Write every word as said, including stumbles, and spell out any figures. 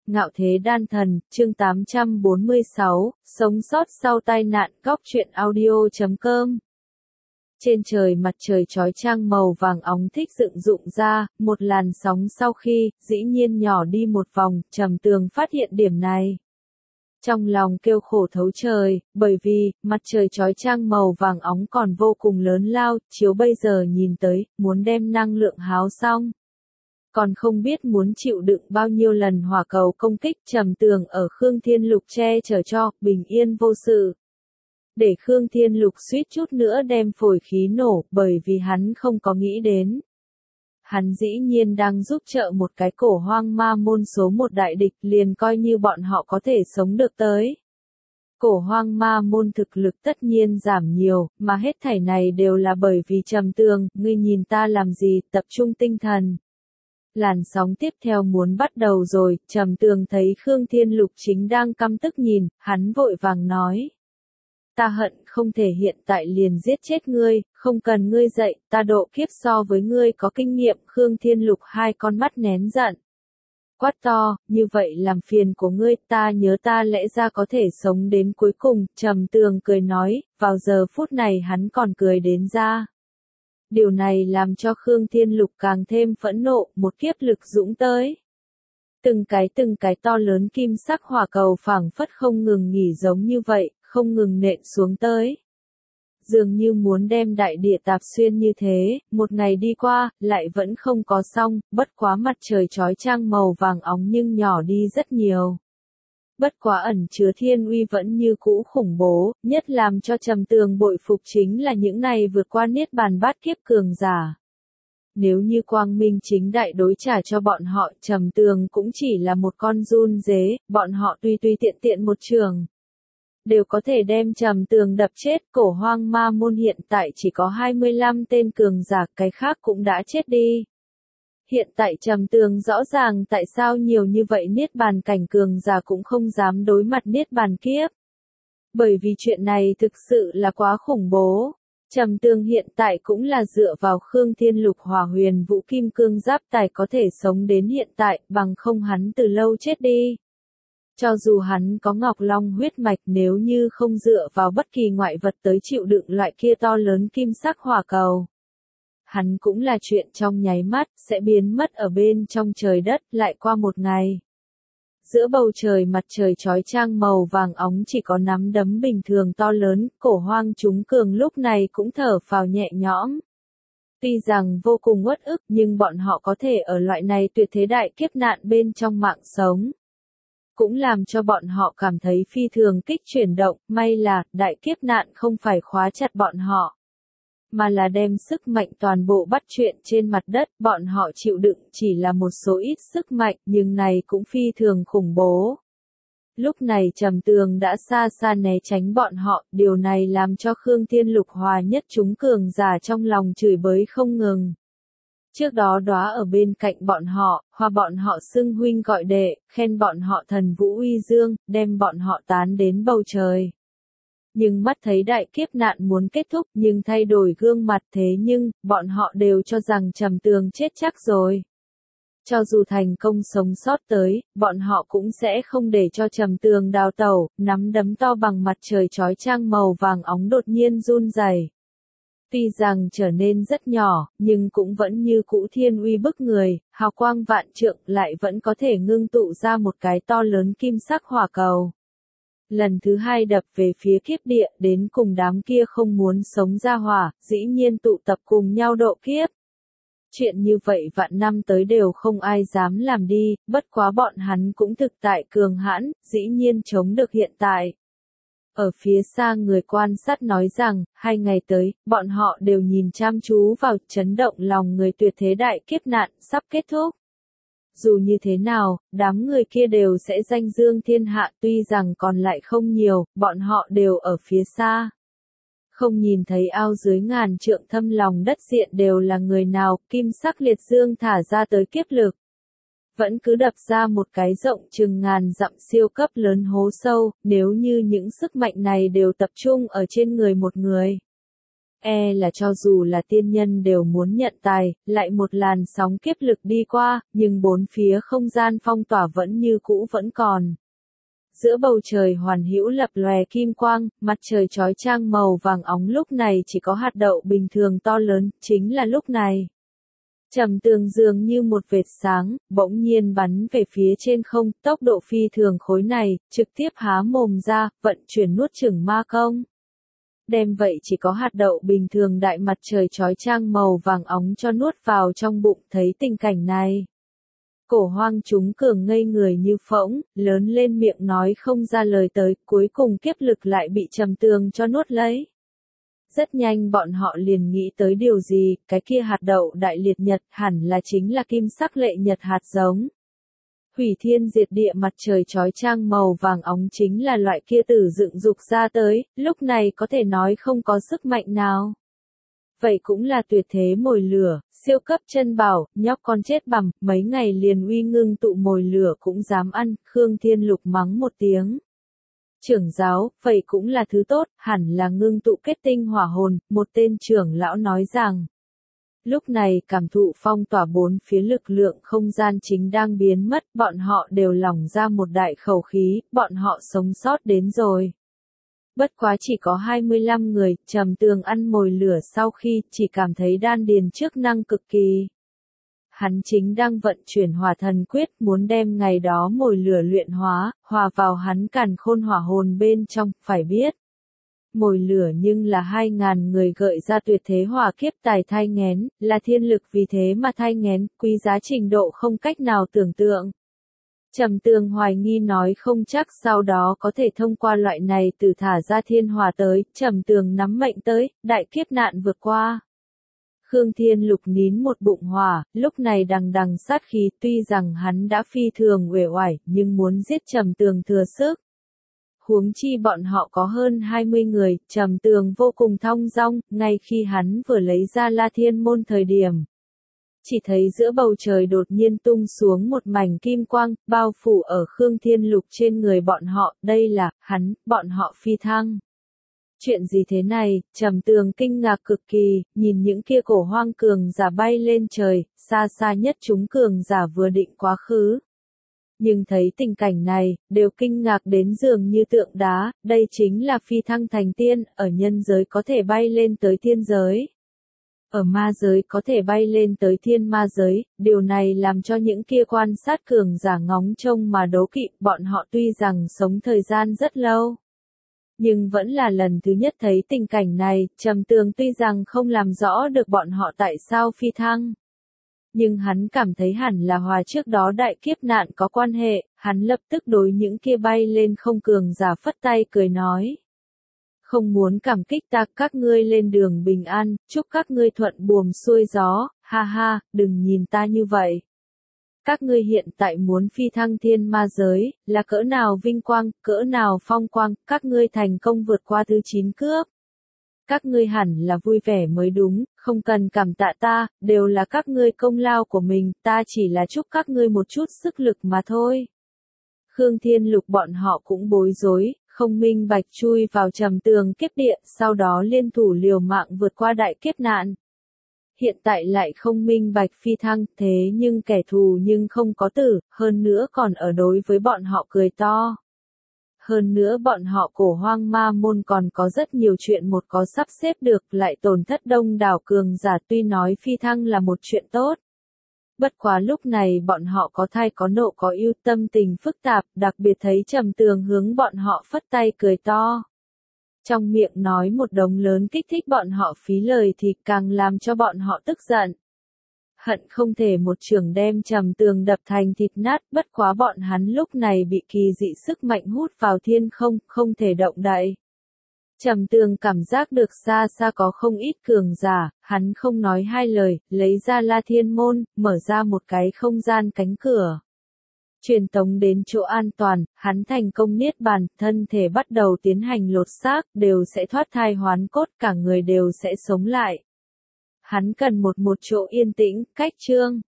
Ngạo thế đan thần, chương tám trăm bốn mươi sáu, sống sót sau tai nạn. Góc truyện audio chấm com. Trên trời mặt trời chói chang màu vàng óng thích dựng dụng ra, một làn sóng sau khi, dĩ nhiên nhỏ đi một vòng, Trầm Tường phát hiện điểm này. Trong lòng kêu khổ thấu trời, bởi vì, mặt trời chói chang màu vàng óng còn vô cùng lớn lao, chiếu bây giờ nhìn tới, muốn đem năng lượng háo xong. Còn không biết muốn chịu đựng bao nhiêu lần hỏa cầu công kích. Trầm Tường ở Khương Thiên Lục che chở cho, bình yên vô sự. Để Khương Thiên Lục suýt chút nữa đem phổi khí nổ, bởi vì hắn không có nghĩ đến. Hắn dĩ nhiên đang giúp trợ một cái cổ hoang ma môn số một đại địch, liền coi như bọn họ có thể sống được tới. Cổ hoang ma môn thực lực tất nhiên giảm nhiều, mà hết thảy này đều là bởi vì Trầm Tường, ngươi nhìn ta làm gì, tập trung tinh thần. Làn sóng tiếp theo muốn bắt đầu rồi, Trầm Tường thấy Khương Thiên Lục chính đang căm tức nhìn, hắn vội vàng nói. Ta hận không thể hiện tại liền giết chết ngươi, không cần ngươi dạy, ta độ kiếp so với ngươi có kinh nghiệm. Khương Thiên Lục hai con mắt nén giận. Quát to, như vậy làm phiền của ngươi, ta nhớ ta lẽ ra có thể sống đến cuối cùng. Trầm Tường cười nói, vào giờ phút này hắn còn cười đến ra. Điều này làm cho Khương Thiên Lục càng thêm phẫn nộ, một kiếp lực dũng tới. Từng cái từng cái to lớn kim sắc hỏa cầu phảng phất không ngừng nghỉ giống như vậy, không ngừng nện xuống tới. Dường như muốn đem đại địa tạp xuyên như thế, một ngày đi qua, lại vẫn không có xong, bất quá mặt trời chói chang màu vàng óng nhưng nhỏ đi rất nhiều. Bất quá ẩn chứa thiên uy vẫn như cũ khủng bố, nhất làm cho Trầm Tường bội phục chính là những này vượt qua niết bàn bát kiếp cường giả. Nếu như quang minh chính đại đối trả cho bọn họ, Trầm Tường cũng chỉ là một con giun dế, bọn họ tùy tùy tiện tiện một trường. Đều có thể đem Trầm Tường đập chết. Cổ hoang ma môn hiện tại chỉ có hai mươi lăm tên cường giả, cái khác cũng đã chết đi. Hiện tại Trầm Tường rõ ràng tại sao nhiều như vậy niết bàn cảnh cường giả cũng không dám đối mặt niết bàn kiếp. Bởi vì chuyện này thực sự là quá khủng bố. Trầm Tường hiện tại cũng là dựa vào Khương Thiên Lục hỏa huyền vũ kim cương giáp tài có thể sống đến hiện tại, bằng không hắn từ lâu chết đi. Cho dù hắn có Ngọc Long huyết mạch, nếu như không dựa vào bất kỳ ngoại vật tới chịu đựng loại kia to lớn kim sắc hỏa cầu. Hắn cũng là chuyện trong nháy mắt, sẽ biến mất ở bên trong trời đất. Lại qua một ngày. Giữa bầu trời mặt trời chói chang màu vàng óng chỉ có nắm đấm bình thường to lớn, cổ hoang chúng cường lúc này cũng thở phào nhẹ nhõm. Tuy rằng vô cùng uất ức nhưng bọn họ có thể ở loại này tuyệt thế đại kiếp nạn bên trong mạng sống. Cũng làm cho bọn họ cảm thấy phi thường kích chuyển động, may là đại kiếp nạn không phải khóa chặt bọn họ. Mà là đem sức mạnh toàn bộ bắt chuyện trên mặt đất, bọn họ chịu đựng chỉ là một số ít sức mạnh, nhưng này cũng phi thường khủng bố. Lúc này Trầm Tường đã xa xa né tránh bọn họ, điều này làm cho Khương Thiên Lục hòa nhất chúng cường giả trong lòng chửi bới không ngừng. Trước đó đóa ở bên cạnh bọn họ, hòa bọn họ xưng huynh gọi đệ, khen bọn họ thần vũ uy dương, đem bọn họ tán đến bầu trời. Nhưng mắt thấy đại kiếp nạn muốn kết thúc nhưng thay đổi gương mặt thế nhưng, bọn họ đều cho rằng Trầm Tường chết chắc rồi. Cho dù thành công sống sót tới, bọn họ cũng sẽ không để cho Trầm Tường đào tẩu. Nắm đấm to bằng mặt trời chói chang màu vàng óng đột nhiên run rẩy. Tuy rằng trở nên rất nhỏ, nhưng cũng vẫn như cũ thiên uy bức người, hào quang vạn trượng lại vẫn có thể ngưng tụ ra một cái to lớn kim sắc hỏa cầu. Lần thứ hai đập về phía kiếp địa, đến cùng đám kia không muốn sống ra hỏa, dĩ nhiên tụ tập cùng nhau độ kiếp. Chuyện như vậy vạn năm tới đều không ai dám làm đi, bất quá bọn hắn cũng thực tại cường hãn, dĩ nhiên chống được hiện tại. Ở phía xa người quan sát nói rằng, hai ngày tới, bọn họ đều nhìn chăm chú vào chấn động lòng người tuyệt thế đại kiếp nạn sắp kết thúc. Dù như thế nào, đám người kia đều sẽ danh dương thiên hạ, tuy rằng còn lại không nhiều, bọn họ đều ở phía xa. Không nhìn thấy ao dưới ngàn trượng thâm lòng đất diện đều là người nào, kim sắc liệt dương thả ra tới kiếp lực. Vẫn cứ đập ra một cái rộng chừng ngàn dặm siêu cấp lớn hố sâu, nếu như những sức mạnh này đều tập trung ở trên người một người. E là cho dù là tiên nhân đều muốn nhận tài, lại một làn sóng kiếp lực đi qua, nhưng bốn phía không gian phong tỏa vẫn như cũ vẫn còn. Giữa bầu trời hoàn hữu lập lòe kim quang, mặt trời chói chang màu vàng óng lúc này chỉ có hạt đậu bình thường to lớn, chính là lúc này. Trầm tường dường như một vệt sáng, bỗng nhiên bắn về phía trên không, tốc độ phi thường khối này, trực tiếp há mồm ra, vận chuyển nuốt chửng ma công. Đem vậy chỉ có hạt đậu bình thường đại mặt trời chói chang màu vàng óng cho nuốt vào trong bụng, thấy tình cảnh này. Cổ hoang chúng cường ngây người như phỗng, lớn lên miệng nói không ra lời tới, cuối cùng kiếp lực lại bị trầm tường cho nuốt lấy. Rất nhanh bọn họ liền nghĩ tới điều gì, cái kia hạt đậu đại liệt nhật hẳn là chính là kim sắc lệ nhật hạt giống. Hủy thiên diệt địa mặt trời chói chang màu vàng óng chính là loại kia tử dựng dục ra tới, lúc này có thể nói không có sức mạnh nào. Vậy cũng là tuyệt thế mồi lửa, siêu cấp chân bảo, nhóc con chết bằm, mấy ngày liền uy ngưng tụ mồi lửa cũng dám ăn, Khương Thiên Lục mắng một tiếng. Trưởng giáo, vậy cũng là thứ tốt, hẳn là ngưng tụ kết tinh hỏa hồn, một tên trưởng lão nói rằng. Lúc này cảm thụ phong tỏa bốn phía lực lượng không gian chính đang biến mất, bọn họ đều lỏng ra một đại khẩu khí, bọn họ sống sót đến rồi. Bất quá chỉ có hai mươi lăm người, trầm tường ăn mồi lửa sau khi chỉ cảm thấy đan điền chức năng cực kỳ. Hắn chính đang vận chuyển hỏa thần quyết muốn đem ngày đó mồi lửa luyện hóa, hòa vào hắn càn khôn hỏa hồn bên trong, phải biết. Mồi lửa nhưng là hai ngàn người gợi ra tuyệt thế hỏa kiếp tài thai nghén, là thiên lực vì thế mà thai nghén, quý giá trình độ không cách nào tưởng tượng. Trầm tường hoài nghi nói không chắc sau đó có thể thông qua loại này từ thả ra thiên hỏa tới, trầm tường nắm mệnh tới, đại kiếp nạn vượt qua. Khương Thiên Lục nín một bụng hỏa, lúc này đằng đằng sát khí, tuy rằng hắn đã phi thường uể oải, nhưng muốn giết trầm tường thừa sức. Huống chi bọn họ có hơn hai mươi người, trầm tường vô cùng thong dong, ngay khi hắn vừa lấy ra La Thiên môn thời điểm. Chỉ thấy giữa bầu trời đột nhiên tung xuống một mảnh kim quang, bao phủ ở Khương Thiên Lục trên người bọn họ, đây là, hắn, bọn họ phi thăng. Chuyện gì thế này, trầm tường kinh ngạc cực kỳ, nhìn những kia cổ hoang cường giả bay lên trời, xa xa nhất chúng cường giả vừa định quá khứ. Nhưng thấy tình cảnh này, đều kinh ngạc đến dường như tượng đá, đây chính là phi thăng thành tiên, ở nhân giới có thể bay lên tới thiên giới. Ở ma giới có thể bay lên tới thiên ma giới, điều này làm cho những kia quan sát cường giả ngóng trông mà đố kỵ, bọn họ tuy rằng sống thời gian rất lâu. Nhưng vẫn là lần thứ nhất thấy tình cảnh này, trầm tường tuy rằng không làm rõ được bọn họ tại sao phi thăng. Nhưng hắn cảm thấy hẳn là hòa trước đó đại kiếp nạn có quan hệ, hắn lập tức đối những kia bay lên không cường giả phất tay cười nói. Không muốn cảm kích ta, các ngươi lên đường bình an, chúc các ngươi thuận buồm xuôi gió, ha ha, đừng nhìn ta như vậy. Các ngươi hiện tại muốn phi thăng thiên ma giới, là cỡ nào vinh quang, cỡ nào phong quang, các ngươi thành công vượt qua thứ chín cướp. Các ngươi hẳn là vui vẻ mới đúng, không cần cảm tạ ta, đều là các ngươi công lao của mình, ta chỉ là chúc các ngươi một chút sức lực mà thôi. Khương Thiên Lục bọn họ cũng bối rối, không minh bạch chui vào trầm tường kiếp địa, sau đó liên thủ liều mạng vượt qua đại kiếp nạn. Hiện tại lại không minh bạch phi thăng, thế nhưng kẻ thù nhưng không có tử, hơn nữa còn ở đối với bọn họ cười to. Hơn nữa bọn họ cổ hoang ma môn còn có rất nhiều chuyện một có sắp xếp được, lại tổn thất đông đảo cường giả, tuy nói phi thăng là một chuyện tốt. Bất quá lúc này bọn họ có thai có nộ có ưu, tâm tình phức tạp, đặc biệt thấy trầm tường hướng bọn họ phất tay cười to. Trong miệng nói một đống lớn kích thích bọn họ phí lời thì càng làm cho bọn họ tức giận. Hận không thể một trường đem trầm tường đập thành thịt nát, bất quá bọn hắn lúc này bị kỳ dị sức mạnh hút vào thiên không, không thể động đậy. Trầm tường cảm giác được xa xa có không ít cường giả, hắn không nói hai lời, lấy ra La Thiên môn, mở ra một cái không gian cánh cửa. Truyền tống đến chỗ an toàn, hắn thành công niết bàn, thân thể bắt đầu tiến hành lột xác, đều sẽ thoát thai hoán cốt, cả người đều sẽ sống lại. Hắn cần một một chỗ yên tĩnh, cách chương.